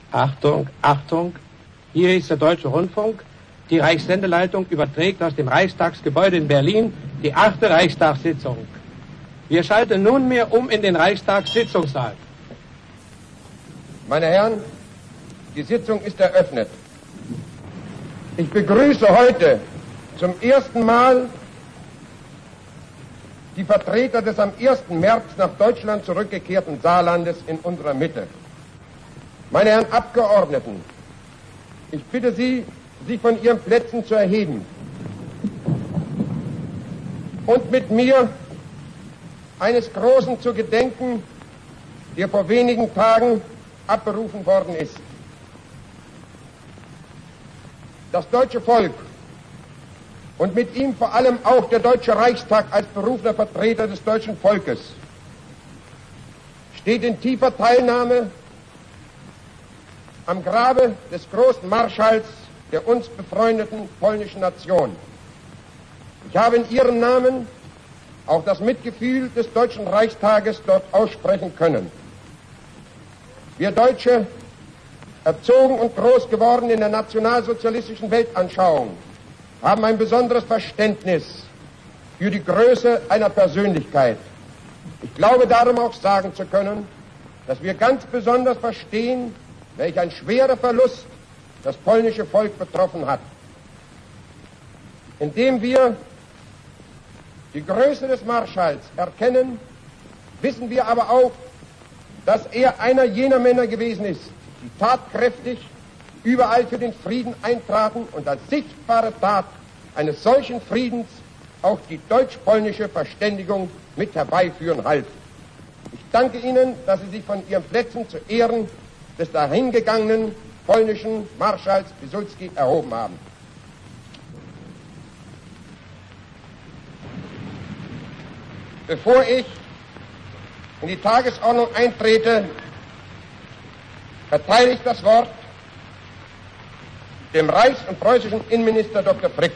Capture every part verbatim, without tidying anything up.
Achtung, Achtung, hier ist der Deutsche Rundfunk. Die Reichssendeleitung überträgt aus dem Reichstagsgebäude in Berlin die achte Reichstagssitzung. Wir schalten nunmehr um in den Reichstagssitzungssaal. Meine Herren, die Sitzung ist eröffnet. Ich begrüße heute zum ersten Mal die Vertreter des am ersten März nach Deutschland zurückgekehrten Saarlandes in unserer Mitte. Meine Herren Abgeordneten, ich bitte Sie, sich von Ihren Plätzen zu erheben und mit mir eines Großen zu gedenken, der vor wenigen Tagen abberufen worden ist. Das deutsche Volk und mit ihm vor allem auch der Deutsche Reichstag als berufener Vertreter des deutschen Volkes steht in tiefer Teilnahme am Grabe des großen Marschalls der uns befreundeten polnischen Nation. Ich habe in Ihrem Namen auch das Mitgefühl des Deutschen Reichstages dort aussprechen können. Wir Deutsche, erzogen und groß geworden in der nationalsozialistischen Weltanschauung, haben ein besonderes Verständnis für die Größe einer Persönlichkeit. Ich glaube darum auch sagen zu können, dass wir ganz besonders verstehen, welch ein schwerer Verlust das polnische Volk betroffen hat. Indem wir die Größe des Marschalls erkennen, wissen wir aber auch, dass er einer jener Männer gewesen ist, die tatkräftig überall für den Frieden eintraten und als sichtbare Tat eines solchen Friedens auch die deutsch-polnische Verständigung mit herbeiführen half. Ich danke Ihnen, dass Sie sich von Ihren Plätzen zu Ehren des dahingegangenen polnischen Marschalls Piłsudski erhoben haben. Bevor ich in die Tagesordnung eintrete, erteile ich das Wort dem Reichs- und preußischen Innenminister Doktor Frick.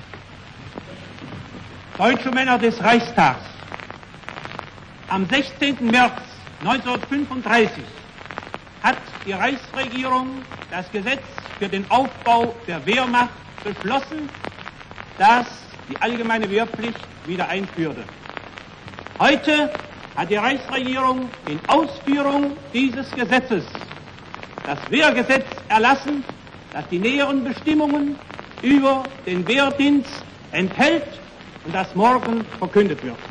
Deutsche Männer des Reichstags, am sechzehnten März neunzehnhundertfünfunddreißig hat die Reichsregierung das Gesetz für den Aufbau der Wehrmacht beschlossen, das die allgemeine Wehrpflicht wieder einführte. Heute hat die Reichsregierung in Ausführung dieses Gesetzes das Wehrgesetz erlassen, das die näheren Bestimmungen über den Wehrdienst enthält und das morgen verkündet wird.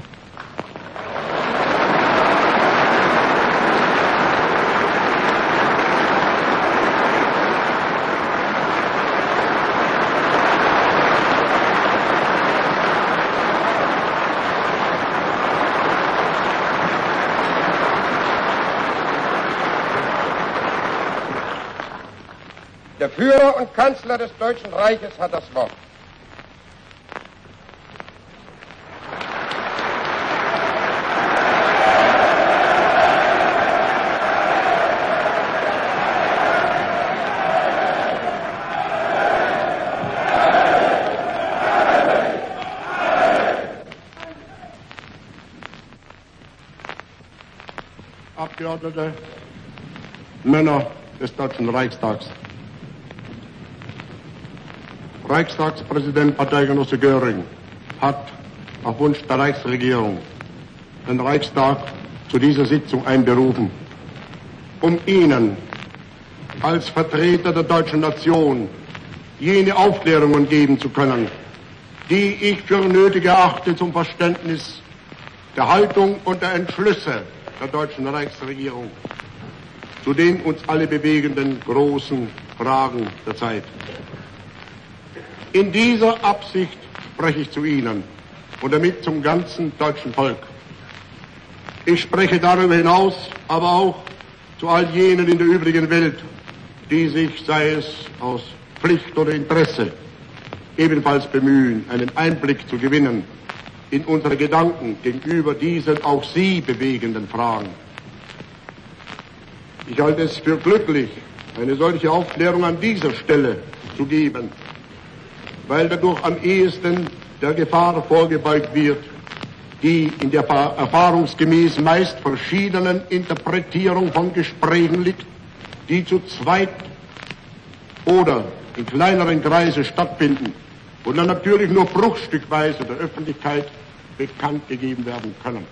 Der Führer und Kanzler des Deutschen Reiches hat das Wort. Abgeordnete, Männer des Deutschen Reichstags. Reichstagspräsident Parteigenosse Göring hat auf Wunsch der Reichsregierung den Reichstag zu dieser Sitzung einberufen, um Ihnen als Vertreter der deutschen Nation jene Aufklärungen geben zu können, die ich für nötig erachte zum Verständnis der Haltung und der Entschlüsse der deutschen Reichsregierung zu den uns alle bewegenden großen Fragen der Zeit. In dieser Absicht spreche ich zu Ihnen und damit zum ganzen deutschen Volk. Ich spreche darüber hinaus aber auch zu all jenen in der übrigen Welt, die sich, sei es aus Pflicht oder Interesse, ebenfalls bemühen, einen Einblick zu gewinnen in unsere Gedanken gegenüber diesen auch Sie bewegenden Fragen. Ich halte es für glücklich, eine solche Aufklärung an dieser Stelle zu geben, weil dadurch am ehesten der Gefahr vorgebeugt wird, die in der erfahrungsgemäß meist verschiedenen Interpretierung von Gesprächen liegt, die zu zweit oder in kleineren Kreisen stattfinden und dann natürlich nur bruchstückweise der Öffentlichkeit bekannt gegeben werden können.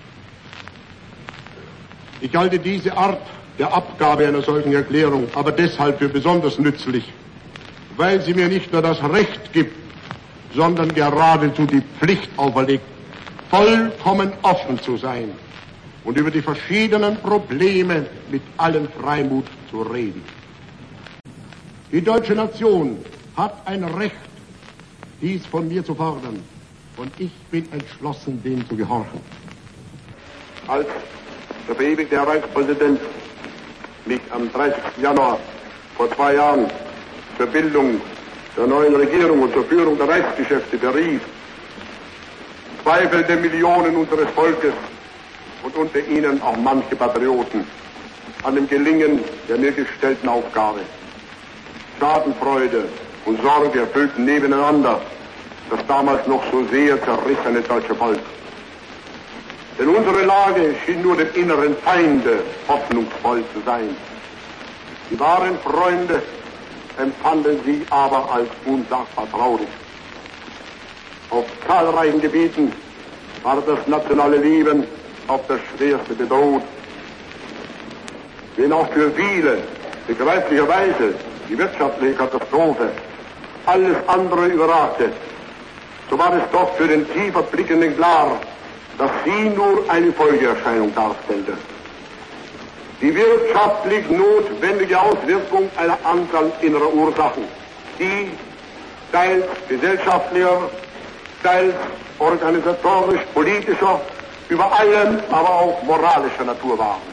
Ich halte diese Art der Abgabe einer solchen Erklärung aber deshalb für besonders nützlich, weil sie mir nicht nur das Recht gibt, sondern geradezu die Pflicht auferlegt, vollkommen offen zu sein und über die verschiedenen Probleme mit allem Freimut zu reden. Die deutsche Nation hat ein Recht, dies von mir zu fordern, und ich bin entschlossen, dem zu gehorchen. Als der verewigte Herr Reichspräsident mich am dreißigsten Januar vor zwei Jahren zur Bildung der neuen Regierung und zur Führung der Reichsgeschäfte berief, zweifelte Millionen unseres Volkes und unter ihnen auch manche Patrioten an dem Gelingen der mir gestellten Aufgabe. Schadenfreude und Sorge erfüllten nebeneinander das damals noch so sehr zerrissene deutsche Volk. Denn unsere Lage schien nur dem inneren Feinde hoffnungsvoll zu sein. Die wahren Freunde empfanden sie aber als unsagbar traurig. Auf zahlreichen Gebieten war das nationale Leben auf das Schwerste bedroht. Wenn auch für viele begreiflicherweise die wirtschaftliche Katastrophe alles andere überragte, so war es doch für den tiefer Blickenden klar, dass sie nur eine Folgeerscheinung darstellte. Die wirtschaftlich notwendige Auswirkung einer Anzahl innerer Ursachen, die teils gesellschaftlicher, teils organisatorisch-politischer, über allem aber auch moralischer Natur waren.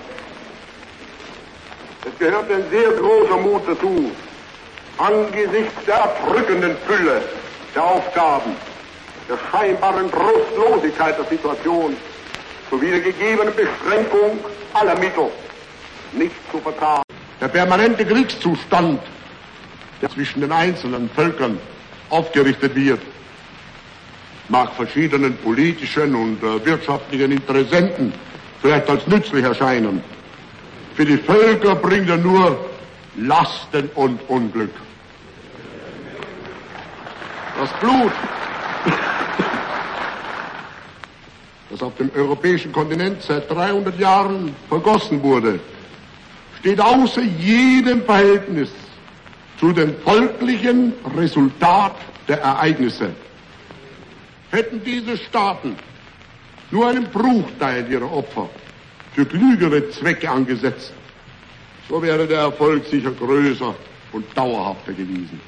Es gehört ein sehr großer Mut dazu, angesichts der erdrückenden Fülle der Aufgaben, der scheinbaren Trostlosigkeit der Situation sowie der gegebenen Beschränkung aller Mittel nicht zu vertragen. Der permanente Kriegszustand, der zwischen den einzelnen Völkern aufgerichtet wird, mag verschiedenen politischen und äh, wirtschaftlichen Interessenten vielleicht als nützlich erscheinen. Für die Völker bringt er nur Lasten und Unglück. Das Blut, das auf dem europäischen Kontinent seit dreihundert Jahren vergossen wurde, steht außer jedem Verhältnis zu dem folglichen Resultat der Ereignisse. Hätten diese Staaten nur einen Bruchteil ihrer Opfer für klügere Zwecke angesetzt, so wäre der Erfolg sicher größer und dauerhafter gewesen.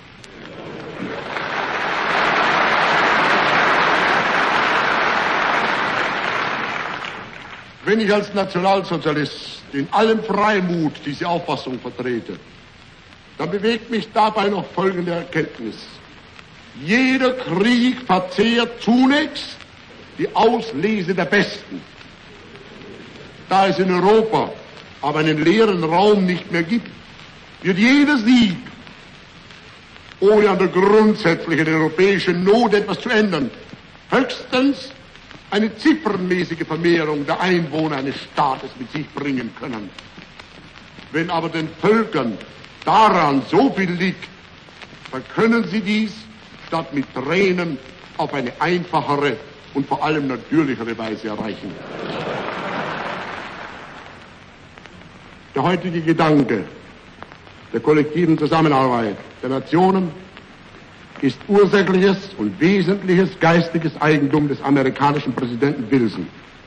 Wenn ich als Nationalsozialist in allem Freimut diese Auffassung vertrete, dann bewegt mich dabei noch folgende Erkenntnis. Jeder Krieg verzehrt zunächst die Auslese der Besten. Da es in Europa aber einen leeren Raum nicht mehr gibt, wird jeder Sieg, ohne an der grundsätzlichen europäischen Not etwas zu ändern, höchstens eine ziffernmäßige Vermehrung der Einwohner eines Staates mit sich bringen können. Wenn aber den Völkern daran so viel liegt, dann können sie dies statt mit Tränen auf eine einfachere und vor allem natürlichere Weise erreichen. Der heutige Gedanke der kollektiven Zusammenarbeit der Nationen ist ursächliches und wesentliches geistiges Eigentum des amerikanischen Präsidenten Wilson.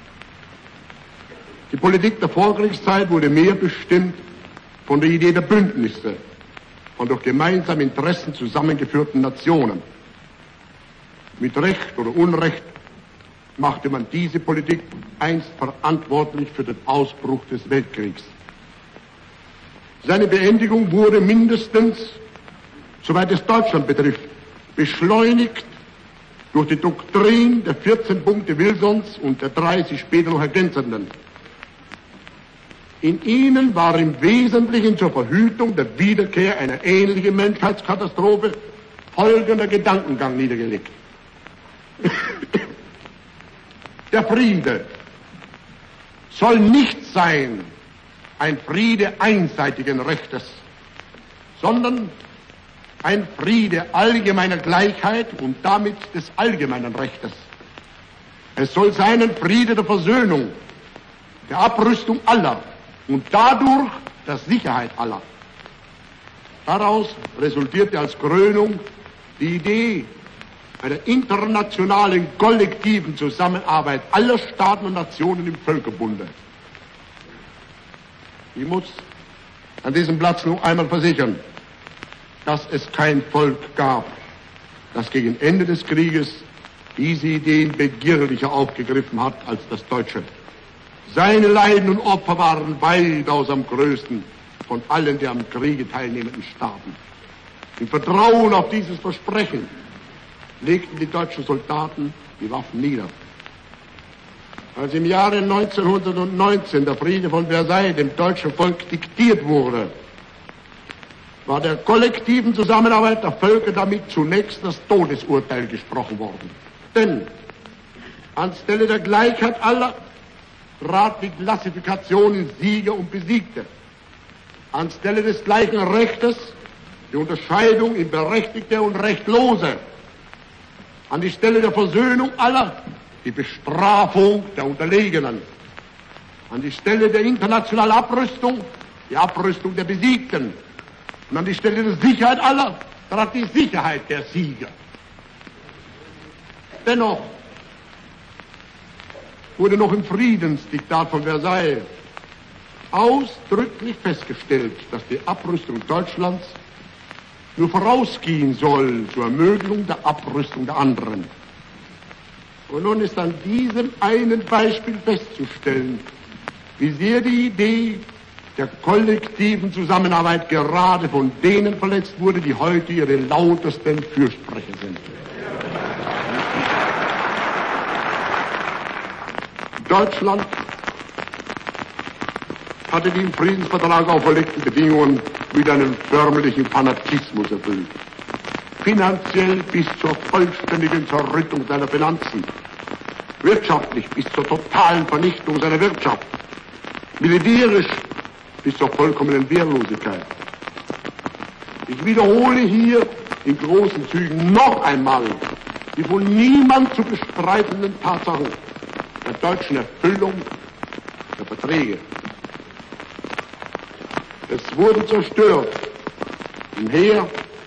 Die Politik der Vorkriegszeit wurde mehr bestimmt von der Idee der Bündnisse, von durch gemeinsame Interessen zusammengeführten Nationen. Mit Recht oder Unrecht machte man diese Politik einst verantwortlich für den Ausbruch des Weltkriegs. Seine Beendigung wurde mindestens, soweit es Deutschland betrifft, beschleunigt durch die Doktrin der vierzehn Punkte Wilsons und der drei sich später noch ergänzenden. In ihnen war im Wesentlichen zur Verhütung der Wiederkehr einer ähnlichen Menschheitskatastrophe folgender Gedankengang niedergelegt. Der Friede soll nicht sein ein Friede einseitigen Rechtes, sondern ein Friede allgemeiner Gleichheit und damit des allgemeinen Rechtes. Es soll sein ein Friede der Versöhnung, der Abrüstung aller und dadurch der Sicherheit aller. Daraus resultierte als Krönung die Idee einer internationalen, kollektiven Zusammenarbeit aller Staaten und Nationen im Völkerbunde. Ich muss an diesem Platz noch einmal versichern, dass es kein Volk gab, das gegen Ende des Krieges diese Ideen begierlicher aufgegriffen hat als das Deutsche. Seine Leiden und Opfer waren weitaus am größten von allen der am Kriege teilnehmenden Staaten. Im Vertrauen auf dieses Versprechen legten die deutschen Soldaten die Waffen nieder. Als im Jahre neunzehnhundertneunzehn der Friede von Versailles dem deutschen Volk diktiert wurde, war der kollektiven Zusammenarbeit der Völker damit zunächst das Todesurteil gesprochen worden. Denn anstelle der Gleichheit aller trat die Klassifikation in Sieger und Besiegte. Anstelle des gleichen Rechtes die Unterscheidung in Berechtigte und Rechtlose. An die Stelle der Versöhnung aller die Bestrafung der Unterlegenen. An die Stelle der internationalen Abrüstung die Abrüstung der Besiegten. Und an die Stelle der Sicherheit aller trat die Sicherheit der Sieger. Dennoch wurde noch im Friedensdiktat von Versailles ausdrücklich festgestellt, dass die Abrüstung Deutschlands nur vorausgehen soll zur Ermöglichung der Abrüstung der anderen. Und nun ist an diesem einen Beispiel festzustellen, wie sehr die Idee der kollektiven Zusammenarbeit gerade von denen verletzt wurde, die heute ihre lautesten Fürsprecher sind. Deutschland hatte die im Friedensvertrag auferlegten Bedingungen mit einem förmlichen Fanatismus erfüllt. Finanziell bis zur vollständigen Zerrüttung seiner Finanzen, wirtschaftlich bis zur totalen Vernichtung seiner Wirtschaft, militärisch bis zur vollkommenen Wehrlosigkeit. Ich wiederhole hier in großen Zügen noch einmal die von niemand zu bestreitenden Tatsachen der deutschen Erfüllung der Verträge. Es wurden zerstört im Heer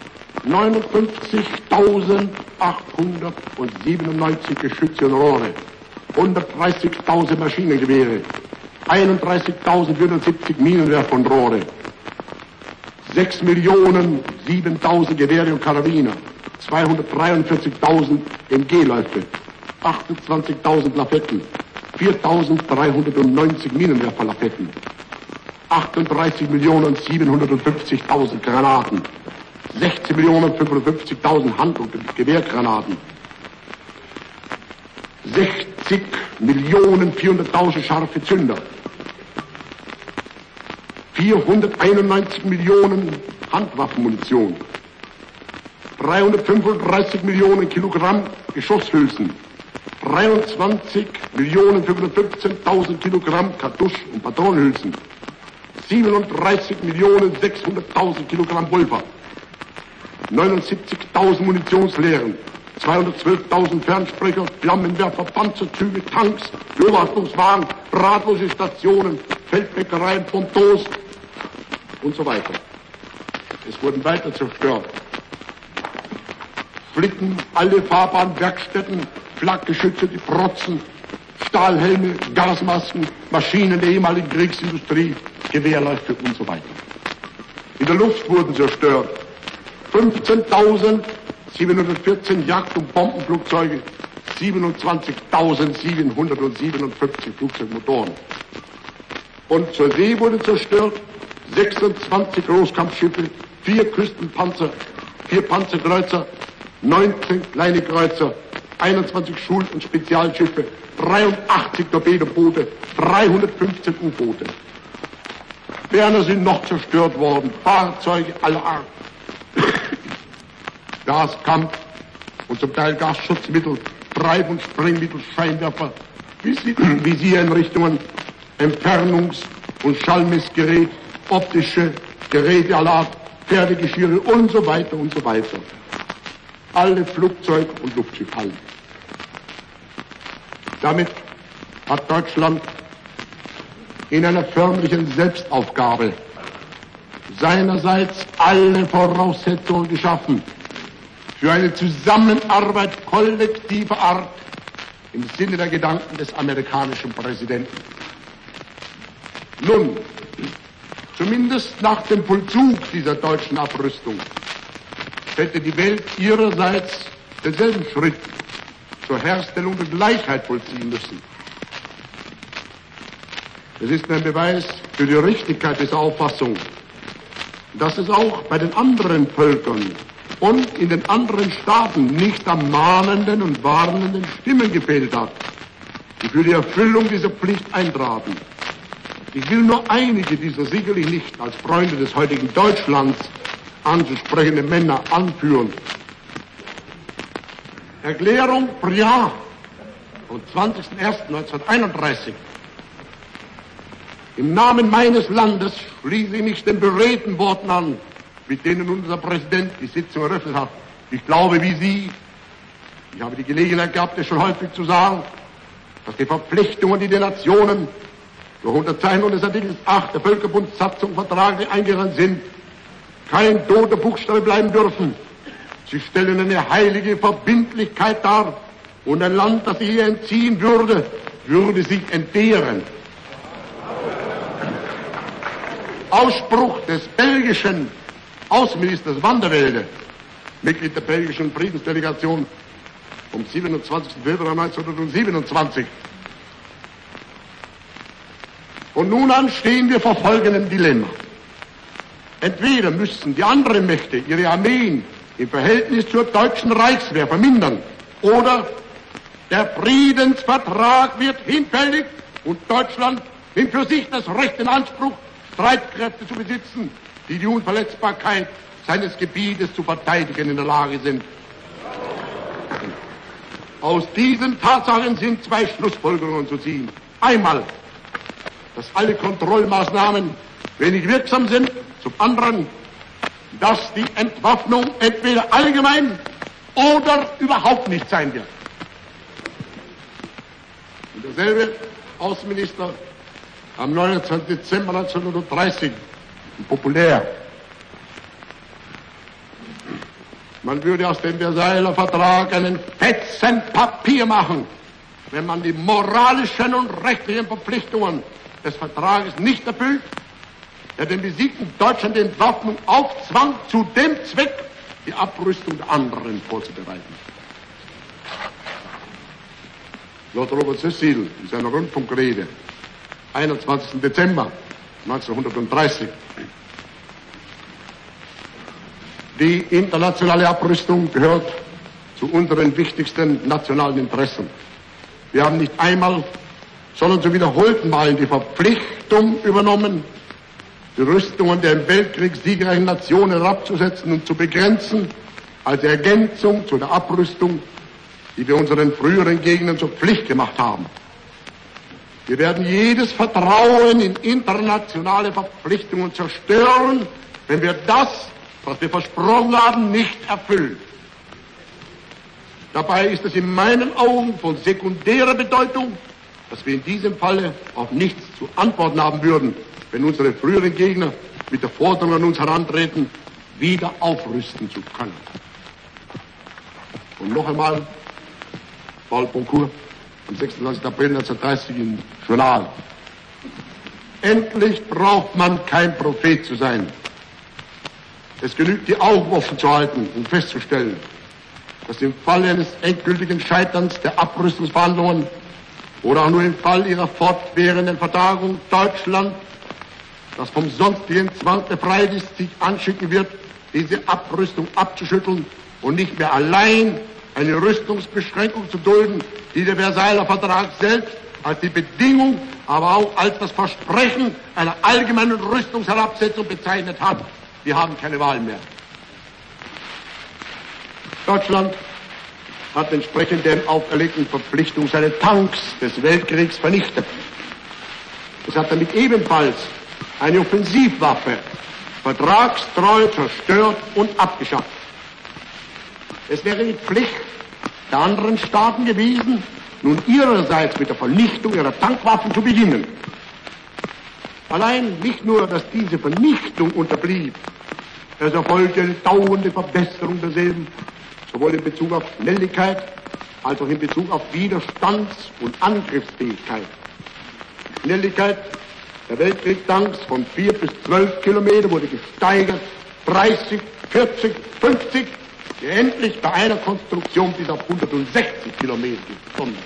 neunundfünfzigtausendachthundertsiebenundneunzig Geschütze und Rohre, hundertdreißigtausend Maschinengewehre, einunddreißigtausendvierhundertsiebzig Minenwerfer und Rohre, sechs Millionen siebentausend Gewehre und Karabiner, zweihundertdreiundvierzigtausend M G-Läufe, achtundzwanzigtausend Lafetten, viertausenddreihundertneunzig Minenwerfer-Lafetten, achtunddreißig Millionen siebenhundertfünfzigtausend Granaten, sechzehn Millionen fünfundfünfzigtausend Hand- und Gewehrgranaten, sechzig Millionen vierhunderttausend scharfe Zünder, vierhunderteinundneunzig Millionen Handwaffenmunition, dreihundertfünfunddreißig Millionen Kilogramm Geschosshülsen, dreiundzwanzig Millionen fünfhundertfünfzehntausend Kilogramm Kartusch- und Patronenhülsen, siebenunddreißig Millionen sechshunderttausend Kilogramm Pulver, neunundsiebzigtausend Munitionsleeren, zweihundertzwölftausend Fernsprecher, Flammenwerfer, Panzerzüge, Tanks, Beobachtungswagen, drahtlose Stationen, Feldbäckereien, Pontos und so weiter. Es wurden weiter zerstört. Flitten, alle fahrbaren Werkstätten, Flakgeschütze, die Protzen, Stahlhelme, Gasmasken, Maschinen der ehemaligen Kriegsindustrie, Gewehrläufe und so weiter. In der Luft wurden zerstört fünfzehntausendsiebenhundertvierzehn Jagd- und Bombenflugzeuge, siebenundzwanzigtausendsiebenhundertsiebenundfünfzig Flugzeugmotoren. Und zur See wurde zerstört sechsundzwanzig Großkampfschiffe, vier Küstenpanzer, vier Panzerkreuzer, neunzehn kleine Kreuzer, einundzwanzig Schul- und Spezialschiffe, dreiundachtzig Torpedoboote, dreihundertfünfzehn U-Boote. Ferner sind noch zerstört worden Fahrzeuge aller Art, Gaskampf und zum Teil Gasschutzmittel, Treib- und Sprengmittel, Scheinwerfer, Visiereinrichtungen, Entfernungs- und Schallmessgerät, optische Geräte aller Art, Pferdegeschirre und so weiter und so weiter. Alle Flugzeug- und Luftschiffe. Damit hat Deutschland in einer förmlichen Selbstaufgabe seinerseits alle Voraussetzungen geschaffen für eine Zusammenarbeit kollektiver Art im Sinne der Gedanken des amerikanischen Präsidenten. Nun, zumindest nach dem Vollzug dieser deutschen Abrüstung hätte die Welt ihrerseits denselben Schritt zur Herstellung der Gleichheit vollziehen müssen. Es ist ein Beweis für die Richtigkeit dieser Auffassung, dass es auch bei den anderen Völkern und in den anderen Staaten nicht an mahnenden und warnenden Stimmen gefehlt hat, die für die Erfüllung dieser Pflicht eintraten. Ich will nur einige dieser sicherlich nicht als Freunde des heutigen Deutschlands anzusprechenden Männer anführen. Erklärung Briand vom zwanzigsten ersten neunzehnhunderteinunddreißig. Im Namen meines Landes schließe ich mich den beredten Worten an, mit denen unser Präsident die Sitzung eröffnet hat. Ich glaube, wie Sie, ich habe die Gelegenheit gehabt, es schon häufig zu sagen, dass die Verpflichtungen, die die Nationen durch Unterzeichnung des Artikels acht der Völkerbundssatzung vertraglich eingegangen sind, kein toter Buchstabe bleiben dürfen. Sie stellen eine heilige Verbindlichkeit dar, und ein Land, das sie hier entziehen würde, würde sich entehren. Ausspruch des belgischen Außenministers Van der Velde, Mitglied der belgischen Friedensdelegation vom siebenundzwanzigsten Februar neunzehnhundertsiebenundzwanzig. Von nun an stehen wir vor folgendem Dilemma. Entweder müssen die anderen Mächte ihre Armeen im Verhältnis zur deutschen Reichswehr vermindern, oder der Friedensvertrag wird hinfällig und Deutschland nimmt für sich das Recht in Anspruch, Streitkräfte zu besitzen, die die Unverletzbarkeit seines Gebietes zu verteidigen in der Lage sind. Aus diesen Tatsachen sind zwei Schlussfolgerungen zu ziehen. Einmal, dass alle Kontrollmaßnahmen wenig wirksam sind. Zum anderen, dass die Entwaffnung entweder allgemein oder überhaupt nicht sein wird. Und derselbe Außenminister am neunundzwanzigsten Dezember neunzehnhundertdreißig, populär. Man würde aus dem Versailler Vertrag einen Fetzen Papier machen, wenn man die moralischen und rechtlichen Verpflichtungen des Vertrages nicht erfüllt, der den besiegten Deutschland die Entwaffnung aufzwang, zu dem Zweck, die Abrüstung der anderen vorzubereiten. Lord Robert Cecil in seiner Rundfunkrede einundzwanzigsten Dezember neunzehnhundertdreißig. Die internationale Abrüstung gehört zu unseren wichtigsten nationalen Interessen. Wir haben nicht einmal, sondern zu wiederholten Malen die Verpflichtung übernommen, die Rüstungen der im Weltkrieg siegreichen Nationen herabzusetzen und zu begrenzen, als Ergänzung zu der Abrüstung, die wir unseren früheren Gegnern zur Pflicht gemacht haben. Wir werden jedes Vertrauen in internationale Verpflichtungen zerstören, wenn wir das, was wir versprochen haben, nicht erfüllen. Dabei ist es in meinen Augen von sekundärer Bedeutung, dass wir in diesem Falle auf nichts zu antworten haben würden, wenn unsere früheren Gegner mit der Forderung an uns herantreten, wieder aufrüsten zu können. Und noch einmal, Paul Boncourt, am sechsundzwanzigsten April neunzehnhundertdreißig im Journal. Endlich braucht man kein Prophet zu sein. Es genügt, die Augen offen zu halten und festzustellen, dass im Falle eines endgültigen Scheiterns der Abrüstungsverhandlungen oder auch nur im Fall ihrer fortwährenden Vertagung Deutschland, das vom sonstigen Zwang befreit ist, sich anschicken wird, diese Abrüstung abzuschütteln und nicht mehr allein eine Rüstungsbeschränkung zu dulden, die der Versailler Vertrag selbst als die Bedingung, aber auch als das Versprechen einer allgemeinen Rüstungsherabsetzung bezeichnet hat. Wir haben keine Wahl mehr. Deutschland hat entsprechend der auferlegten Verpflichtung seine Tanks des Weltkriegs vernichtet. Es hat damit ebenfalls eine Offensivwaffe vertragstreu zerstört und abgeschafft. Es wäre die Pflicht der anderen Staaten gewesen, nun ihrerseits mit der Vernichtung ihrer Tankwaffen zu beginnen. Allein nicht nur, dass diese Vernichtung unterblieb, es erfolgte eine dauernde Verbesserung derselben, sowohl in Bezug auf Schnelligkeit als auch in Bezug auf Widerstands- und Angriffsfähigkeit. Die Schnelligkeit der Weltkriegstanks von vier bis zwölf Kilometer wurde gesteigert, dreißig, vierzig, fünfzig, die endlich bei einer Konstruktion bis auf hundertsechzig Kilometer gekommen.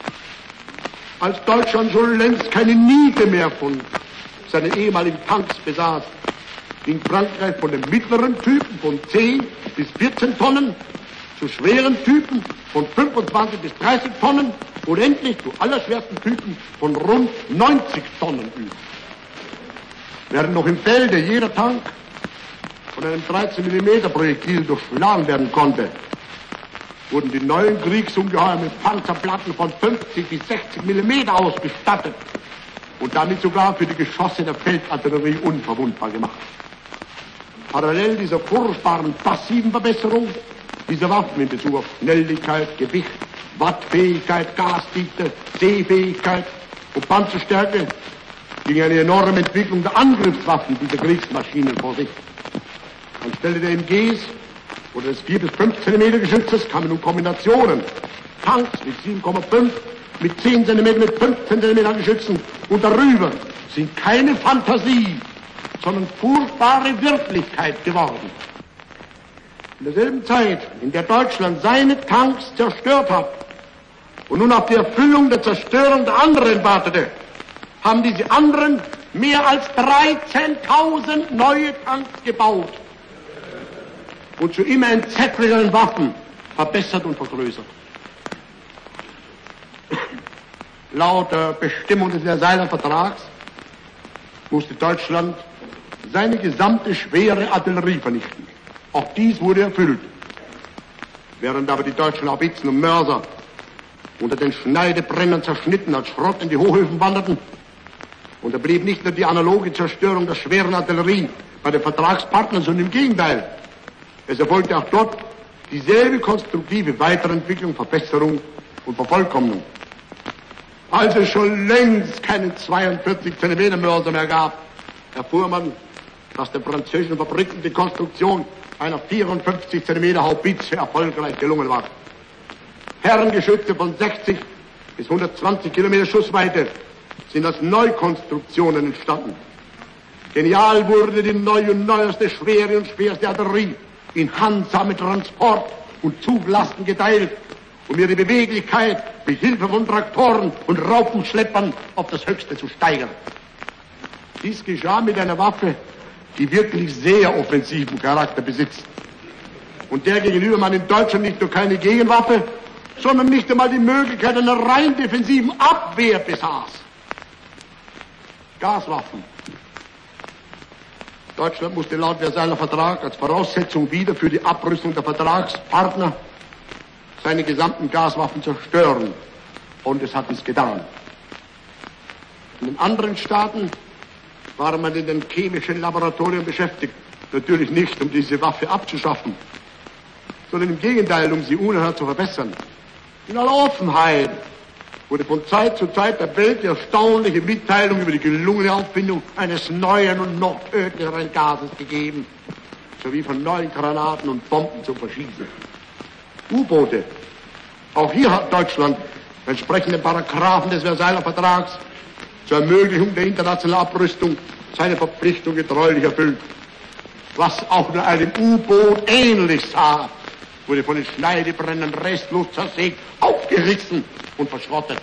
Als Deutschland schon längst keine Niete mehr von seinen ehemaligen Tanks besaß, ging Frankreich von den mittleren Typen von zehn bis vierzehn Tonnen zu schweren Typen von fünfundzwanzig bis dreißig Tonnen und endlich zu allerschwersten Typen von rund neunzig Tonnen über. Während noch im Felde jeder Tank von einem dreizehn Millimeter Projektil durchschlagen werden konnte, wurden die neuen Kriegsungeheuer mit Panzerplatten von fünfzig bis sechzig Millimeter ausgestattet und damit sogar für die Geschosse der Feldartillerie unverwundbar gemacht. Parallel dieser furchtbaren passiven Verbesserung dieser Waffen in Bezug auf Schnelligkeit, Gewicht, Wattfähigkeit, Gasdichte, Sehfähigkeit und Panzerstärke ging eine enorme Entwicklung der Angriffswaffen dieser Kriegsmaschinen vor sich. Anstelle der M Gs oder des vier bis fünf Zentimeter Geschützes kamen nun Kombinationen. Tanks mit sieben Komma fünf, mit zehn Zentimeter, mit fünfzehn Zentimeter Geschützen und darüber sind keine Fantasie, sondern furchtbare Wirklichkeit geworden. In derselben Zeit, in der Deutschland seine Tanks zerstört hat und nun auf die Erfüllung der Zerstörung der anderen wartete, haben diese anderen mehr als dreizehntausend neue Tanks gebaut und zu immer entsetzlicheren Waffen verbessert und vergrößert. Laut der Bestimmung des Versailler Vertrags musste Deutschland seine gesamte schwere Artillerie vernichten. Auch dies wurde erfüllt. Während aber die deutschen Haubitzen und Mörser unter den Schneidebrennern zerschnitten als Schrott in die Hochhöfen wanderten, unterblieb nicht nur die analoge Zerstörung der schweren Artillerie bei den Vertragspartnern, sondern im Gegenteil. Es erfolgte auch dort dieselbe konstruktive Weiterentwicklung, Verbesserung und Vervollkommnung. Als es schon längst keinen zweiundvierzig Zentimeter Mörser mehr gab, erfuhr man, dass der französischen Fabriken die Konstruktion einer vierundfünfzig Zentimeter Haubitze erfolgreich gelungen war. Herrengeschütze von sechzig bis hundertzwanzig Kilometer Schussweite sind als Neukonstruktionen entstanden. Genial wurde die neue und neueste, schwere und schwerste Artillerie in handsame Transport- und Zuglasten geteilt, um ihre Beweglichkeit mit Hilfe von Traktoren und Raupenschleppern auf das Höchste zu steigern. Dies geschah mit einer Waffe, die wirklich sehr offensiven Charakter besitzt und der gegenüber man in Deutschland nicht nur keine Gegenwaffe, sondern nicht einmal die Möglichkeit einer rein defensiven Abwehr besaß. Gaswaffen. Deutschland musste laut Versailler Vertrag als Voraussetzung wieder für die Abrüstung der Vertragspartner seine gesamten Gaswaffen zerstören. Und es hat es getan. In den anderen Staaten war man in den chemischen Laboratorien beschäftigt. Natürlich nicht, um diese Waffe abzuschaffen, sondern im Gegenteil, um sie unerhört zu verbessern. In aller Offenheit wurde von Zeit zu Zeit der Welt die erstaunliche Mitteilung über die gelungene Auffindung eines neuen und noch tödlicheren Gases gegeben, sowie von neuen Granaten und Bomben zum Verschießen. U-Boote. Auch hier hat Deutschland entsprechende Paragraphen des Versailler Vertrags zur Ermöglichung der internationalen Abrüstung seine Verpflichtung getreulich erfüllt. Was auch nur einem U-Boot ähnlich sah, wurde von den Schneidebrennern restlos zersägt, aufgerissen und verschrottet.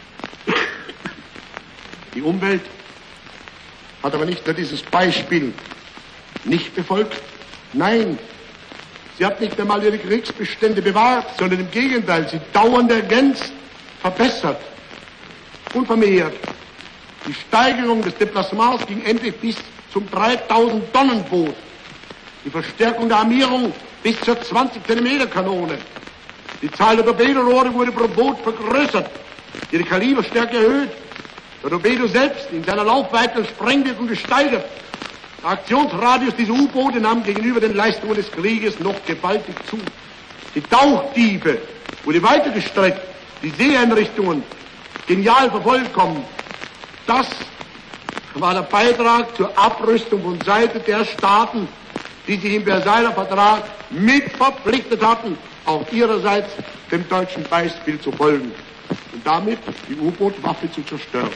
Die Umwelt hat aber nicht nur dieses Beispiel nicht befolgt. Nein, sie hat nicht einmal ihre Kriegsbestände bewahrt, sondern im Gegenteil, sie dauernd ergänzt, verbessert und vermehrt. Die Steigerung des Deplassements ging endlich bis zum dreitausend Tonnen Boot. Die Verstärkung der Armierung bis zur zwanzig Zentimeter Kanone. Die Zahl der Torpedorohre wurde pro Boot vergrößert, ihre Kaliberstärke erhöht. Der Torpedo selbst in seiner Laufweite und Sprengwirkung gesteigert. Der Aktionsradius dieser U-Boote nahm gegenüber den Leistungen des Krieges noch gewaltig zu. Die Tauchtiefe wurde weiter gestreckt, die Seeeinrichtungen genial vervollkommen. Das war der Beitrag zur Abrüstung von Seite der Staaten, die sich im Versailler Vertrag mit verpflichtet hatten, auch ihrerseits dem deutschen Beispiel zu folgen und damit die U-Boot-Waffe zu zerstören.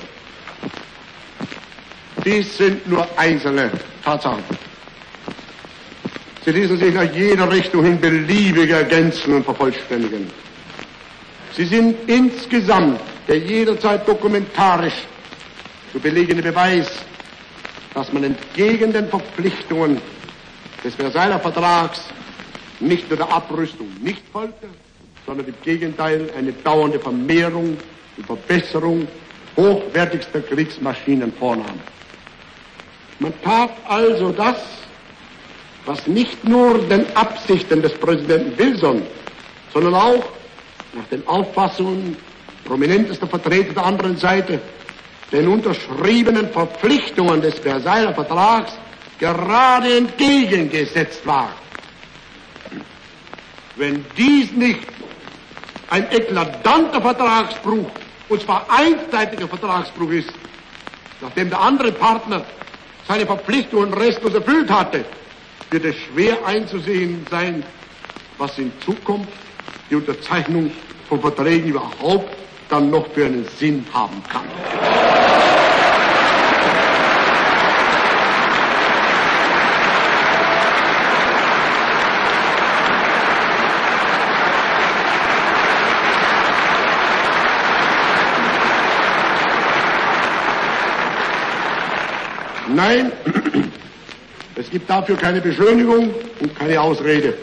Dies sind nur einzelne Tatsachen. Sie ließen sich nach jeder Richtung hin beliebig ergänzen und vervollständigen. Sie sind insgesamt der jederzeit dokumentarisch zu belegende Beweis, dass man entgegen den Verpflichtungen des Versailler Vertrags nicht nur der Abrüstung nicht folgte, sondern im Gegenteil eine dauernde Vermehrung und Verbesserung hochwertigster Kriegsmaschinen vornahm. Man tat also das, was nicht nur den Absichten des Präsidenten Wilson, sondern auch nach den Auffassungen prominentester Vertreter der anderen Seite den unterschriebenen Verpflichtungen des Versailler Vertrags gerade entgegengesetzt war. Wenn dies nicht ein eklatanter Vertragsbruch, und zwar einseitiger Vertragsbruch ist, nachdem der andere Partner seine Verpflichtungen restlos erfüllt hatte, wird es schwer einzusehen sein, was in Zukunft die Unterzeichnung von Verträgen überhaupt dann noch für einen Sinn haben kann. Nein, es gibt dafür keine Beschönigung und keine Ausrede.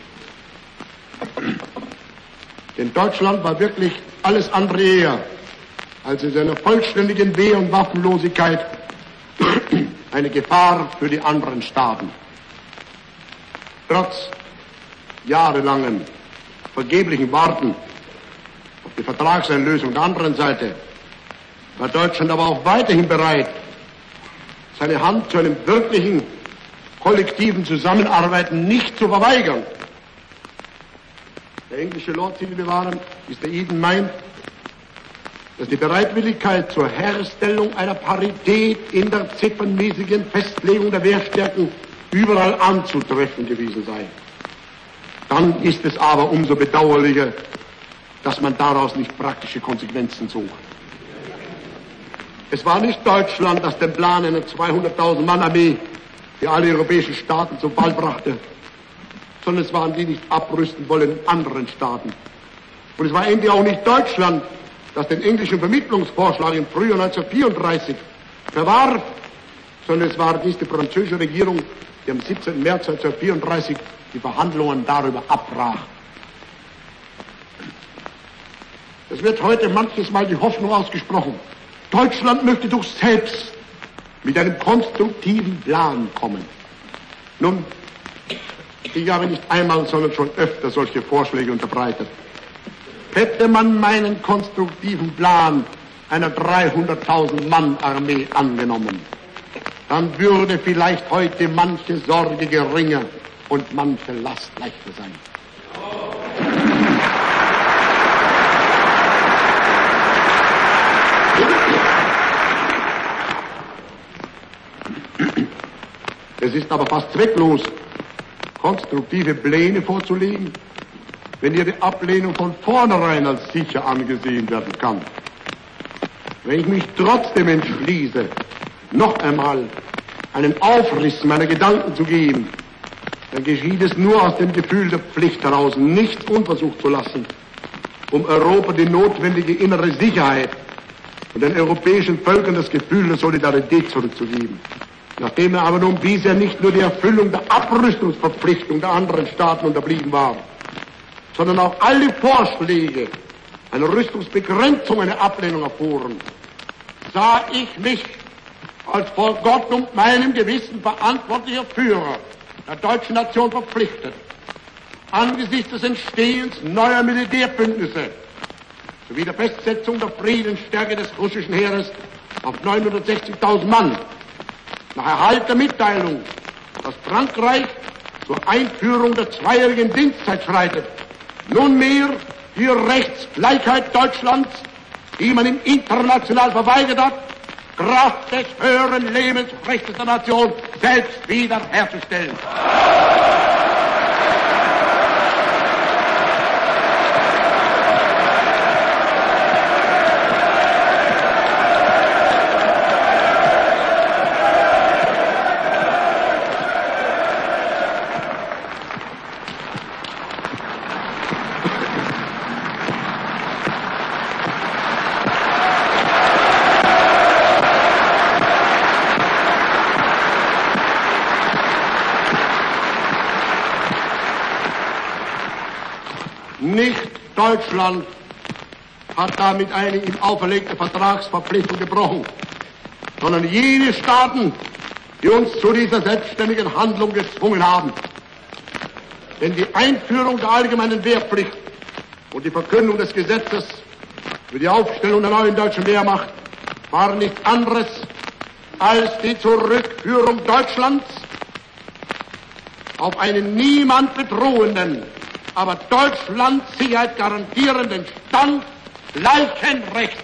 Denn Deutschland war wirklich alles andere eher als in seiner vollständigen Wehr- und Waffenlosigkeit eine Gefahr für die anderen Staaten. Trotz jahrelangen vergeblichen Warten auf die Vertragseinlösung der anderen Seite war Deutschland aber auch weiterhin bereit, seine Hand zu einem wirklichen kollektiven Zusammenarbeiten nicht zu verweigern. Der englische Lord Zivilbewahrer, Mister Eden, meint, dass die Bereitwilligkeit zur Herstellung einer Parität in der ziffernmäßigen Festlegung der Wehrstärken überall anzutreffen gewesen sei. Dann ist es aber umso bedauerlicher, dass man daraus nicht praktische Konsequenzen zog. Es war nicht Deutschland, das den Plan einer zweihunderttausend Mann Armee für alle europäischen Staaten zum Fall brachte, sondern es waren die nicht abrüsten wollenden anderen Staaten. Und es war endlich auch nicht Deutschland, das den englischen Vermittlungsvorschlag im Frühjahr neunzehnhundertvierunddreißig verwarf, sondern es war dies die französische Regierung, die am siebzehnten März neunzehnhundertvierunddreißig die Verhandlungen darüber abbrach. Es wird heute manches Mal die Hoffnung ausgesprochen, Deutschland möchte doch selbst mit einem konstruktiven Plan kommen. Nun, ich habe nicht einmal, sondern schon öfter solche Vorschläge unterbreitet. Hätte man meinen konstruktiven Plan einer dreihunderttausend Mann Armee angenommen, dann würde vielleicht heute manche Sorge geringer und manche Last leichter sein. Es ist aber fast zwecklos, konstruktive Pläne vorzulegen, wenn ihre Ablehnung von vornherein als sicher angesehen werden kann. Wenn ich mich trotzdem entschließe, noch einmal einen Aufriss meiner Gedanken zu geben, dann geschieht es nur aus dem Gefühl der Pflicht heraus, nichts unversucht zu lassen, um Europa die notwendige innere Sicherheit und den europäischen Völkern das Gefühl der Solidarität zurückzugeben. Nachdem er aber nun bisher nicht nur die Erfüllung der Abrüstungsverpflichtung der anderen Staaten unterblieben war, sondern auch alle Vorschläge einer Rüstungsbegrenzung eine Ablehnung erfuhren, sah ich mich als vor Gott und meinem Gewissen verantwortlicher Führer der deutschen Nation verpflichtet, angesichts des Entstehens neuer Militärbündnisse sowie der Festsetzung der Friedensstärke des russischen Heeres auf neunhundertsechzigtausend Mann. Nach Erhalt der Mitteilung, dass Frankreich zur Einführung der zweijährigen Dienstzeit schreitet, nunmehr die Rechtsgleichheit Deutschlands, die man ihm international verweigert hat, Kraft des höheren Lebensrechts der Nation selbst wiederherzustellen. Nicht Deutschland hat damit eine ihm auferlegte Vertragsverpflichtung gebrochen, sondern jene Staaten, die uns zu dieser selbstständigen Handlung gezwungen haben. Denn die Einführung der allgemeinen Wehrpflicht und die Verkündung des Gesetzes für die Aufstellung der neuen deutschen Wehrmacht waren nichts anderes als die Zurückführung Deutschlands auf einen niemand bedrohenden, aber Deutschlands Sicherheit garantierenden Stand gleichen Rechts.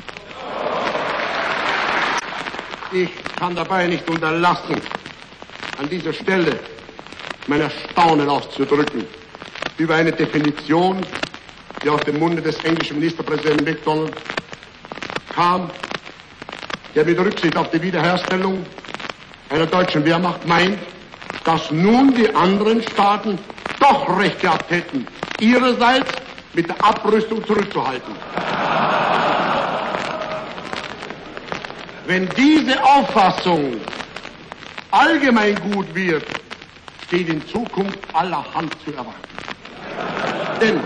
Ich kann dabei nicht unterlassen, an dieser Stelle mein Erstaunen auszudrücken über eine Definition, die aus dem Munde des englischen Ministerpräsidenten Macdonald kam, der mit Rücksicht auf die Wiederherstellung einer deutschen Wehrmacht meint, dass nun die anderen Staaten doch Recht gehabt hätten, ihrerseits mit der Abrüstung zurückzuhalten. Wenn diese Auffassung allgemein gut wird, steht in Zukunft allerhand zu erwarten. Denn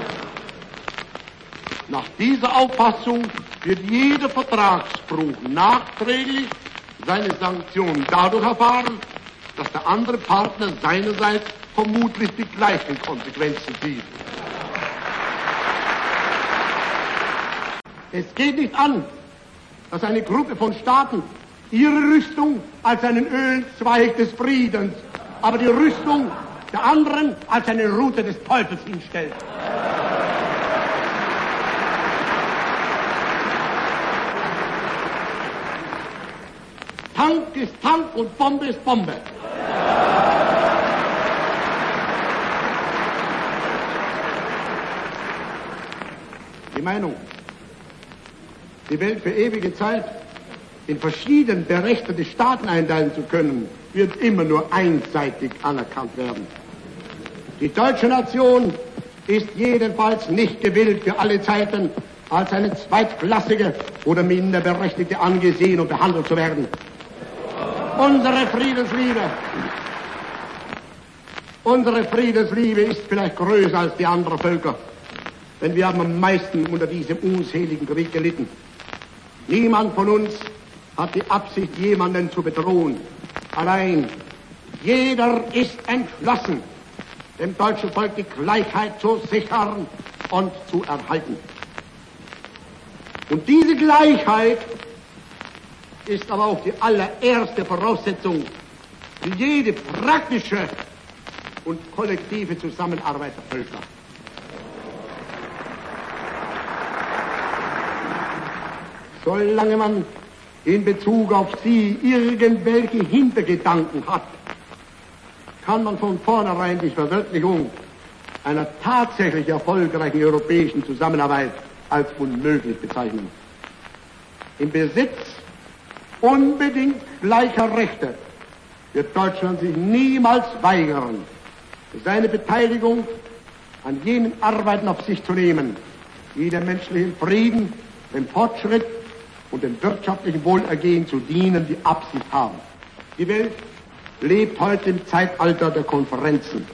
nach dieser Auffassung wird jeder Vertragsbruch nachträglich seine Sanktionen dadurch erfahren, dass der andere Partner seinerseits vermutlich die gleichen Konsequenzen zieht. Es geht nicht an, dass eine Gruppe von Staaten ihre Rüstung als einen Ölzweig des Friedens, aber die Rüstung der anderen als eine Rute des Teufels hinstellt. Tank ist Tank und Bombe ist Bombe. Die Meinung, die Welt für ewige Zeit in verschieden berechnete Staaten einteilen zu können, wird immer nur einseitig anerkannt werden. Die deutsche Nation ist jedenfalls nicht gewillt, für alle Zeiten als eine zweitklassige oder minder Berechtigte angesehen und behandelt zu werden. Unsere Friedensliebe, unsere Friedensliebe ist vielleicht größer als die anderer Völker, denn wir haben am meisten unter diesem unseligen Krieg gelitten. Niemand von uns hat die Absicht, jemanden zu bedrohen. Allein jeder ist entschlossen, dem deutschen Volk die Gleichheit zu sichern und zu erhalten. Und diese Gleichheit ist aber auch die allererste Voraussetzung für jede praktische und kollektive Zusammenarbeit der Völker. Solange man in Bezug auf sie irgendwelche Hintergedanken hat, kann man von vornherein die Verwirklichung einer tatsächlich erfolgreichen europäischen Zusammenarbeit als unmöglich bezeichnen. Im Besitz unbedingt gleicher Rechte wird Deutschland sich niemals weigern, seine Beteiligung an jenen Arbeiten auf sich zu nehmen, die dem menschlichen Frieden, dem Fortschritt und dem wirtschaftlichen Wohlergehen zu dienen, die Absicht haben. Die Welt lebt heute im Zeitalter der Konferenzen.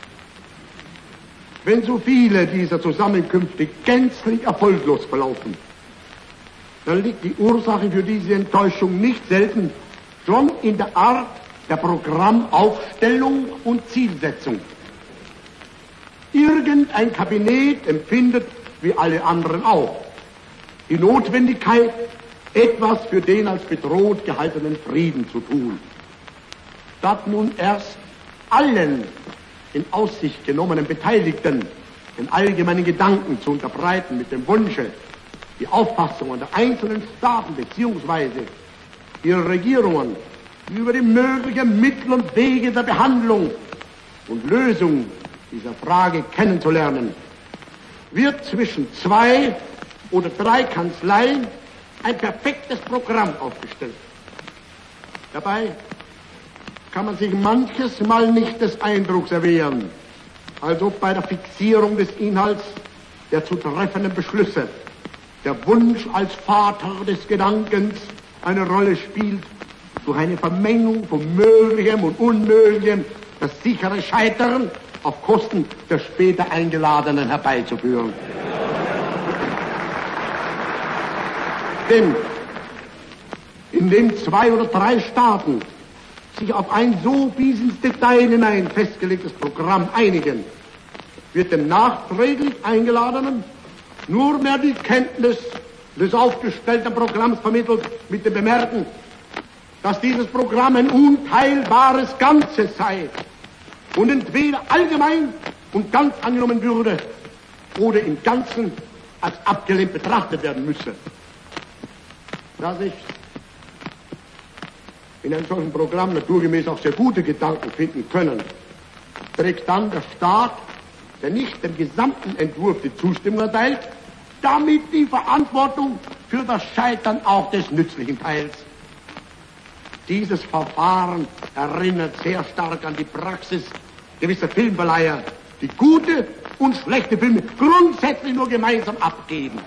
Wenn so viele dieser Zusammenkünfte gänzlich erfolglos verlaufen, dann liegt die Ursache für diese Enttäuschung nicht selten schon in der Art der Programmaufstellung und Zielsetzung. Irgendein Kabinett empfindet, wie alle anderen auch, die Notwendigkeit, etwas für den als bedroht gehaltenen Frieden zu tun. Statt nun erst allen in Aussicht genommenen Beteiligten den allgemeinen Gedanken zu unterbreiten mit dem Wunsche, die Auffassungen der einzelnen Staaten beziehungsweise ihrer Regierungen über die möglichen Mittel und Wege der Behandlung und Lösung dieser Frage kennenzulernen, wird zwischen zwei oder drei Kanzleien ein perfektes Programm aufgestellt. Dabei kann man sich manches Mal nicht des Eindrucks erwehren, als ob bei der Fixierung des Inhalts der zu treffenden Beschlüsse der Wunsch als Vater des Gedankens eine Rolle spielt, durch eine Vermengung von Möglichem und Unmöglichem das sichere Scheitern auf Kosten der später Eingeladenen herbeizuführen. Denn indem zwei oder drei Staaten sich auf ein so bis ins Detail hinein festgelegtes Programm einigen, wird dem nachträglich Eingeladenen nur mehr die Kenntnis des aufgestellten Programms vermittelt mit dem Bemerken, dass dieses Programm ein unteilbares Ganzes sei und entweder allgemein und ganz angenommen würde oder im Ganzen als abgelehnt betrachtet werden müsse. Da sich in einem solchen Programm naturgemäß auch sehr gute Gedanken finden können, trägt dann der Staat, der nicht dem gesamten Entwurf die Zustimmung erteilt, damit die Verantwortung für das Scheitern auch des nützlichen Teils. Dieses Verfahren erinnert sehr stark an die Praxis gewisser Filmverleiher, die gute und schlechte Filme grundsätzlich nur gemeinsam abgeben.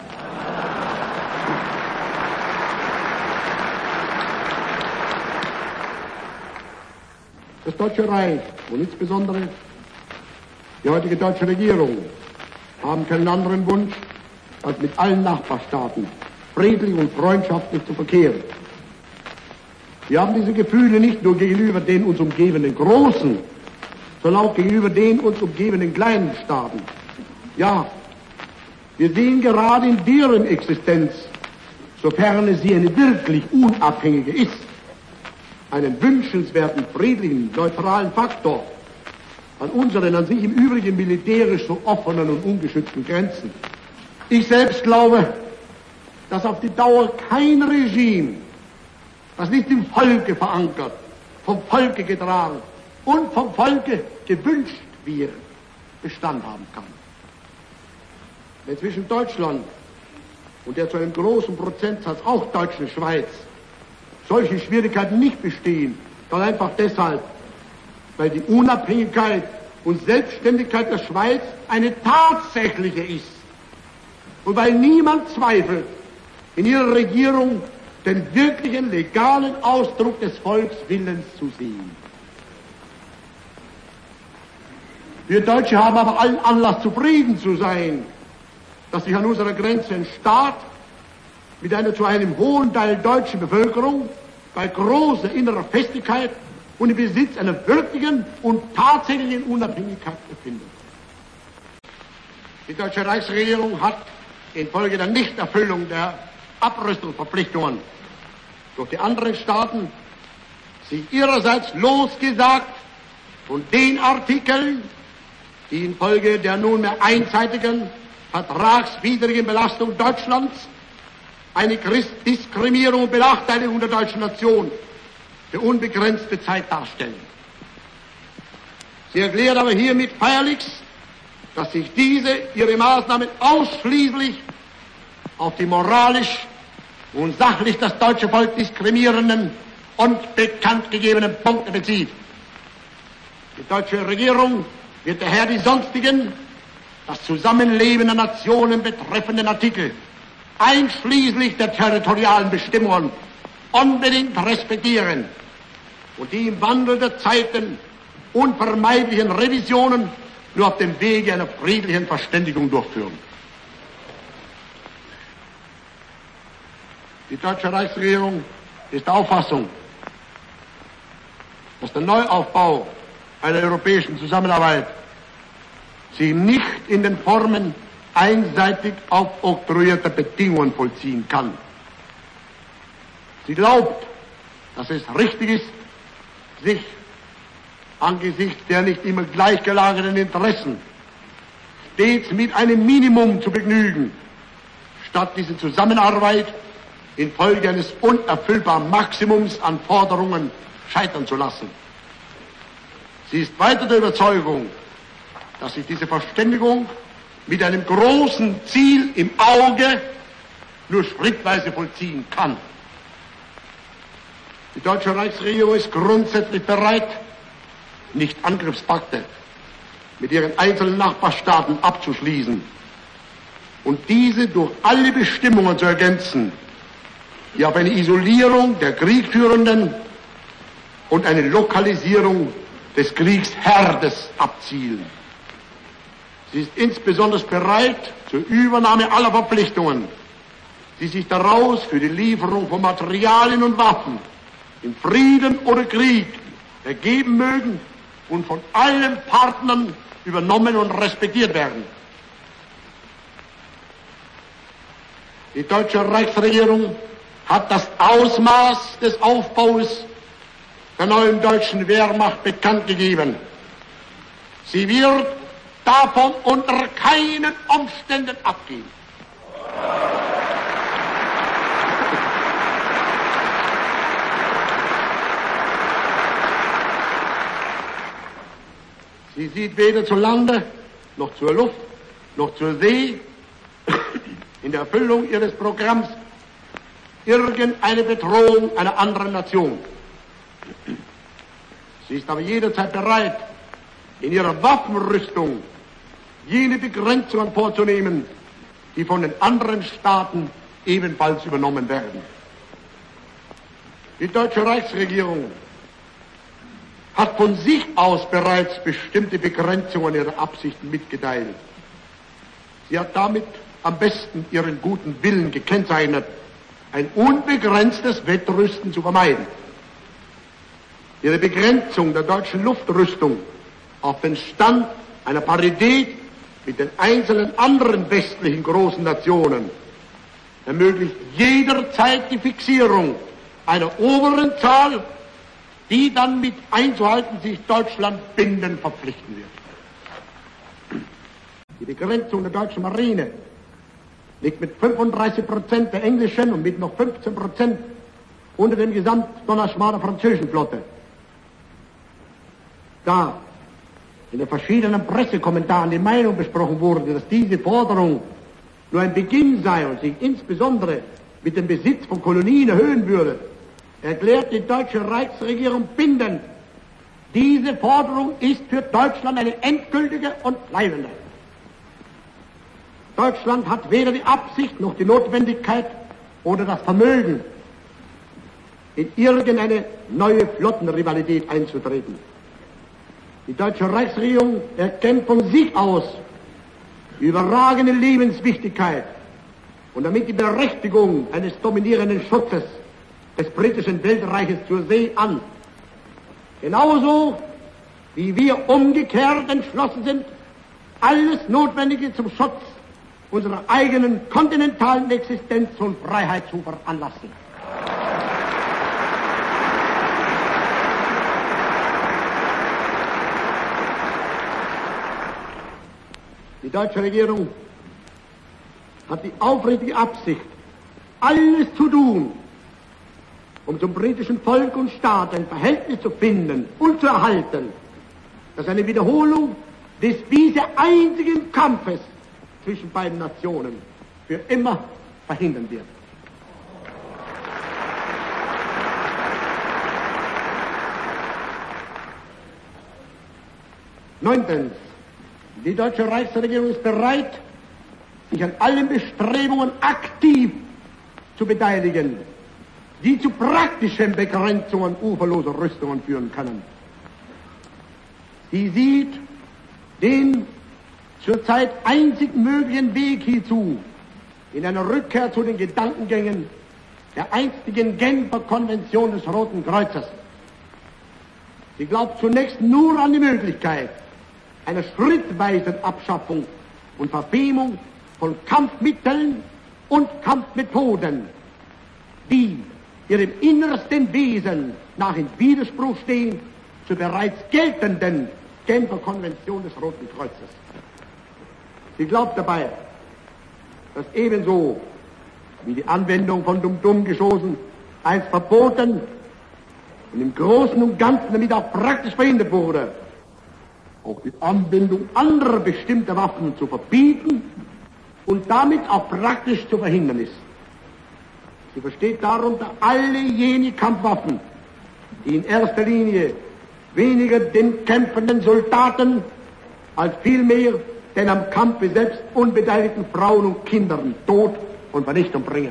Das Deutsche Reich und insbesondere die heutige deutsche Regierung haben keinen anderen Wunsch, als mit allen Nachbarstaaten friedlich und freundschaftlich zu verkehren. Wir haben diese Gefühle nicht nur gegenüber den uns umgebenden großen, sondern auch gegenüber den uns umgebenden kleinen Staaten. Ja, wir sehen gerade in deren Existenz, sofern sie eine wirklich unabhängige ist, einen wünschenswerten, friedlichen, neutralen Faktor an unseren an sich im Übrigen militärisch so offenen und ungeschützten Grenzen. Ich selbst glaube, dass auf die Dauer kein Regime, das nicht im Volke verankert, vom Volke getragen und vom Volke gewünscht wird, Bestand haben kann. Wenn zwischen Deutschland und der zu einem großen Prozentsatz auch deutschen Schweiz solche Schwierigkeiten nicht bestehen, dann einfach deshalb, weil die Unabhängigkeit und Selbstständigkeit der Schweiz eine tatsächliche ist und weil niemand zweifelt, in ihrer Regierung den wirklichen legalen Ausdruck des Volkswillens zu sehen. Wir Deutsche haben aber allen Anlass, zufrieden zu sein, dass sich an unserer Grenze ein Staat mit einer zu einem hohen Teil deutschen Bevölkerung bei großer innerer Festigkeit und im Besitz einer wirklichen und tatsächlichen Unabhängigkeit befindet. Die deutsche Reichsregierung hat infolge der Nichterfüllung der Abrüstungsverpflichtungen durch die anderen Staaten sich ihrerseits losgesagt von den Artikeln, die infolge der nunmehr einseitigen vertragswidrigen Belastung Deutschlands eine Diskriminierung und Benachteiligung der deutschen Nation für unbegrenzte Zeit darstellen. Sie erklärt aber hiermit feierlichst, dass sich diese ihre Maßnahmen ausschließlich auf die moralisch und sachlich das deutsche Volk diskriminierenden und bekannt gegebenen Punkte bezieht. Die deutsche Regierung wird daher die sonstigen, das Zusammenleben der Nationen betreffenden Artikel, einschließlich der territorialen Bestimmungen, unbedingt respektieren und die im Wandel der Zeiten unvermeidlichen Revisionen nur auf dem Wege einer friedlichen Verständigung durchführen. Die deutsche Reichsregierung ist der Auffassung, dass der Neuaufbau einer europäischen Zusammenarbeit sich nicht in den Formen einseitig aufoktroyierter Bedingungen vollziehen kann. Sie glaubt, dass es richtig ist, sich angesichts der nicht immer gleichgelagerten Interessen stets mit einem Minimum zu begnügen, statt diese Zusammenarbeit infolge eines unerfüllbaren Maximums an Forderungen scheitern zu lassen. Sie ist weiter der Überzeugung, dass sich diese Verständigung mit einem großen Ziel im Auge nur schrittweise vollziehen kann. Die deutsche Reichsregierung ist grundsätzlich bereit, nicht Angriffspakte mit ihren einzelnen Nachbarstaaten abzuschließen und diese durch alle Bestimmungen zu ergänzen, die auf eine Isolierung der Kriegführenden und eine Lokalisierung des Kriegsherdes abzielen. Sie ist insbesondere bereit zur Übernahme aller Verpflichtungen, die sich daraus für die Lieferung von Materialien und Waffen in Frieden oder Krieg ergeben mögen und von allen Partnern übernommen und respektiert werden. Die deutsche Reichsregierung hat das Ausmaß des Aufbaus der neuen deutschen Wehrmacht bekannt gegeben. Sie wird davon unter keinen Umständen abgehen. Sie sieht weder zu Lande, noch zur Luft, noch zur See in der Erfüllung ihres Programms irgendeine Bedrohung einer anderen Nation. Sie ist aber jederzeit bereit, in ihrer Waffenrüstung jene Begrenzungen vorzunehmen, die von den anderen Staaten ebenfalls übernommen werden. Die deutsche Reichsregierung hat von sich aus bereits bestimmte Begrenzungen ihrer Absichten mitgeteilt. Sie hat damit am besten ihren guten Willen gekennzeichnet, ein unbegrenztes Wettrüsten zu vermeiden. Ihre Begrenzung der deutschen Luftrüstung auf den Stand einer Parität mit den einzelnen anderen westlichen großen Nationen ermöglicht jederzeit die Fixierung einer oberen Zahl, die dann mit einzuhalten sich Deutschland bindend verpflichten wird. Die Begrenzung der deutschen Marine liegt mit fünfunddreißig Prozent der englischen und mit noch fünfzehn Prozent unter dem Gesamtdonnerschmal der französischen Flotte. Da in den verschiedenen Pressekommentaren die Meinung besprochen wurde, dass diese Forderung nur ein Beginn sei und sich insbesondere mit dem Besitz von Kolonien erhöhen würde, erklärt die deutsche Reichsregierung bindend, diese Forderung ist für Deutschland eine endgültige und bleibende. Deutschland hat weder die Absicht noch die Notwendigkeit oder das Vermögen, in irgendeine neue Flottenrivalität einzutreten. Die deutsche Reichsregierung erkennt von sich aus die überragende Lebenswichtigkeit und damit die Berechtigung eines dominierenden Schutzes des britischen Weltreiches zur See an. Genauso wie wir umgekehrt entschlossen sind, alles Notwendige zum Schutz unserer eigenen kontinentalen Existenz und Freiheit zu veranlassen. Die deutsche Regierung hat die aufrichtige Absicht, alles zu tun, um zum britischen Volk und Staat ein Verhältnis zu finden und zu erhalten, das eine Wiederholung des bisher einzigen Kampfes zwischen beiden Nationen für immer verhindern wird. Neuntens. Die deutsche Reichsregierung ist bereit, sich an allen Bestrebungen aktiv zu beteiligen, die zu praktischen Begrenzungen uferloser Rüstungen führen können. Sie sieht den zurzeit einzig möglichen Weg hierzu in einer Rückkehr zu den Gedankengängen der einstigen Genfer Konvention des Roten Kreuzes. Sie glaubt zunächst nur an die Möglichkeit einer schrittweisen Abschaffung und Verfemung von Kampfmitteln und Kampfmethoden, die ihrem innersten Wesen nach in Widerspruch stehen zur bereits geltenden Genfer Konvention des Roten Kreuzes. Sie glaubt dabei, dass ebenso wie die Anwendung von Dumm-Dumm-Geschossen einst verboten und im Großen und Ganzen damit auch praktisch verhindert wurde, auch die Anwendung anderer bestimmter Waffen zu verbieten und damit auch praktisch zu verhindern ist. Sie versteht darunter alle jene Kampfwaffen, die in erster Linie weniger den kämpfenden Soldaten als vielmehr den am Kampfe selbst unbeteiligten Frauen und Kindern Tod und Vernichtung bringen.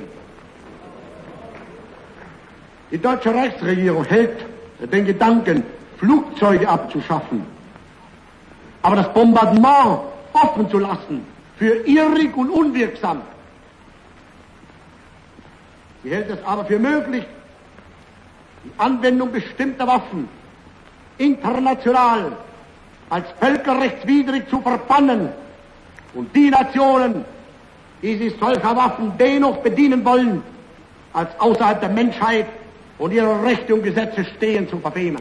Die deutsche Reichsregierung hält den Gedanken, Flugzeuge abzuschaffen, aber das Bombardement offen zu lassen, für irrig und unwirksam. Sie hält es aber für möglich, die Anwendung bestimmter Waffen international als völkerrechtswidrig zu verbannen und die Nationen, die sich solcher Waffen dennoch bedienen wollen, als außerhalb der Menschheit und ihrer Rechte und Gesetze stehen, zu verfemen.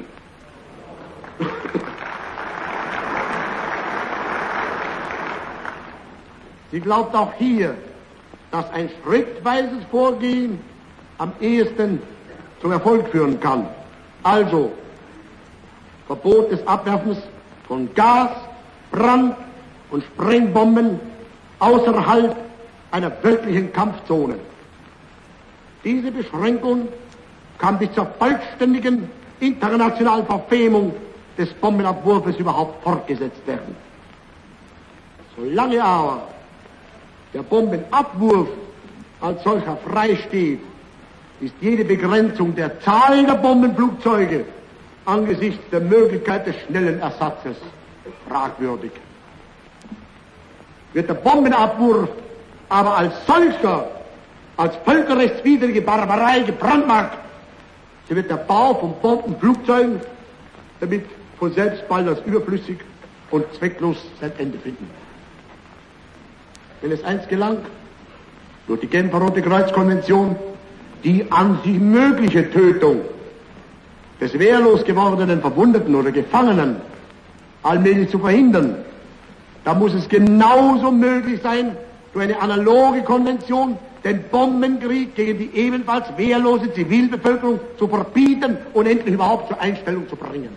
Sie glaubt auch hier, dass ein schrittweises Vorgehen am ehesten zum Erfolg führen kann. Also Verbot des Abwerfens von Gas, Brand- und Sprengbomben außerhalb einer wirklichen Kampfzone. Diese Beschränkung kann bis zur vollständigen internationalen Verfemung des Bombenabwurfes überhaupt fortgesetzt werden. Solange aber der Bombenabwurf als solcher frei steht, ist jede Begrenzung der Zahl der Bombenflugzeuge angesichts der Möglichkeit des schnellen Ersatzes fragwürdig. Wird der Bombenabwurf aber als solcher, als völkerrechtswidrige Barbarei gebrandmarkt, so wird der Bau von Bombenflugzeugen damit von selbst bald als überflüssig und zwecklos sein Ende finden. Wenn es einst gelang, durch die Genfer Rote Kreuz-Konvention die an sich mögliche Tötung des wehrlos gewordenen Verwundeten oder Gefangenen allmählich zu verhindern, da muss es genauso möglich sein, durch eine analoge Konvention den Bombenkrieg gegen die ebenfalls wehrlose Zivilbevölkerung zu verbieten und endlich überhaupt zur Einstellung zu bringen.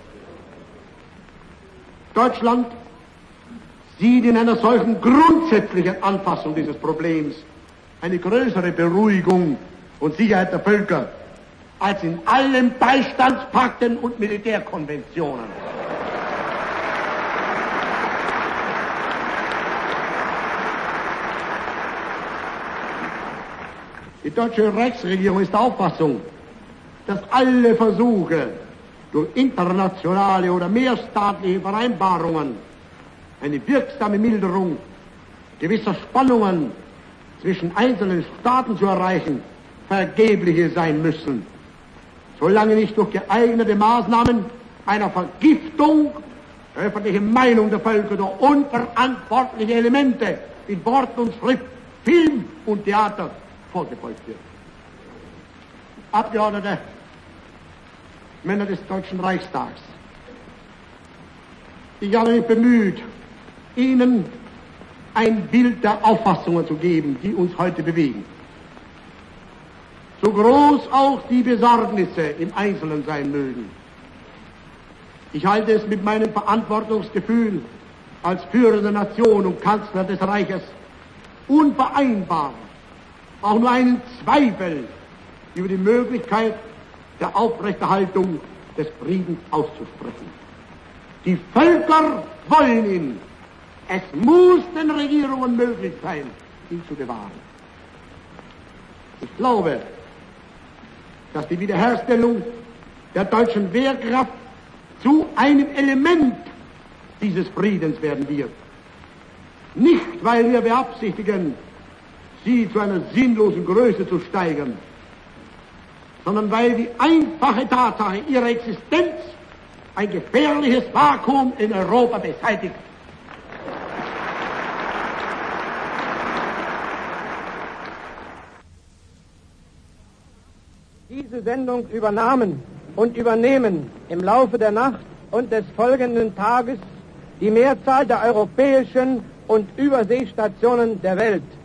Deutschland sieht in einer solchen grundsätzlichen Anpassung dieses Problems eine größere Beruhigung und Sicherheit der Völker als in allen Beistandspakten und Militärkonventionen. Die deutsche Reichsregierung ist der Auffassung, dass alle Versuche durch internationale oder mehrstaatliche Vereinbarungen eine wirksame Milderung gewisser Spannungen zwischen einzelnen Staaten zu erreichen, vergebliche sein müssen, solange nicht durch geeignete Maßnahmen einer Vergiftung der öffentlichen Meinung der Völker durch unverantwortliche Elemente in Wort und Schrift, Film und Theater vorgebeugt wird. Abgeordnete, Männer des Deutschen Reichstags, ich habe mich bemüht, Ihnen ein Bild der Auffassungen zu geben, die uns heute bewegen. So groß auch die Besorgnisse im Einzelnen sein mögen. Ich halte es mit meinem Verantwortungsgefühl als Führer der Nation und Kanzler des Reiches unvereinbar, auch nur einen Zweifel über die Möglichkeit der Aufrechterhaltung des Friedens auszusprechen. Die Völker wollen ihn. Es muss den Regierungen möglich sein, ihn zu bewahren. Ich glaube, dass die Wiederherstellung der deutschen Wehrkraft zu einem Element dieses Friedens werden wird. Nicht, weil wir beabsichtigen, sie zu einer sinnlosen Größe zu steigern, sondern weil die einfache Tatsache ihrer Existenz ein gefährliches Vakuum in Europa beseitigt. diese Sendung übernahmen und übernehmen im Laufe der Nacht und des folgenden Tages die Mehrzahl der europäischen und Überseestationen der Welt.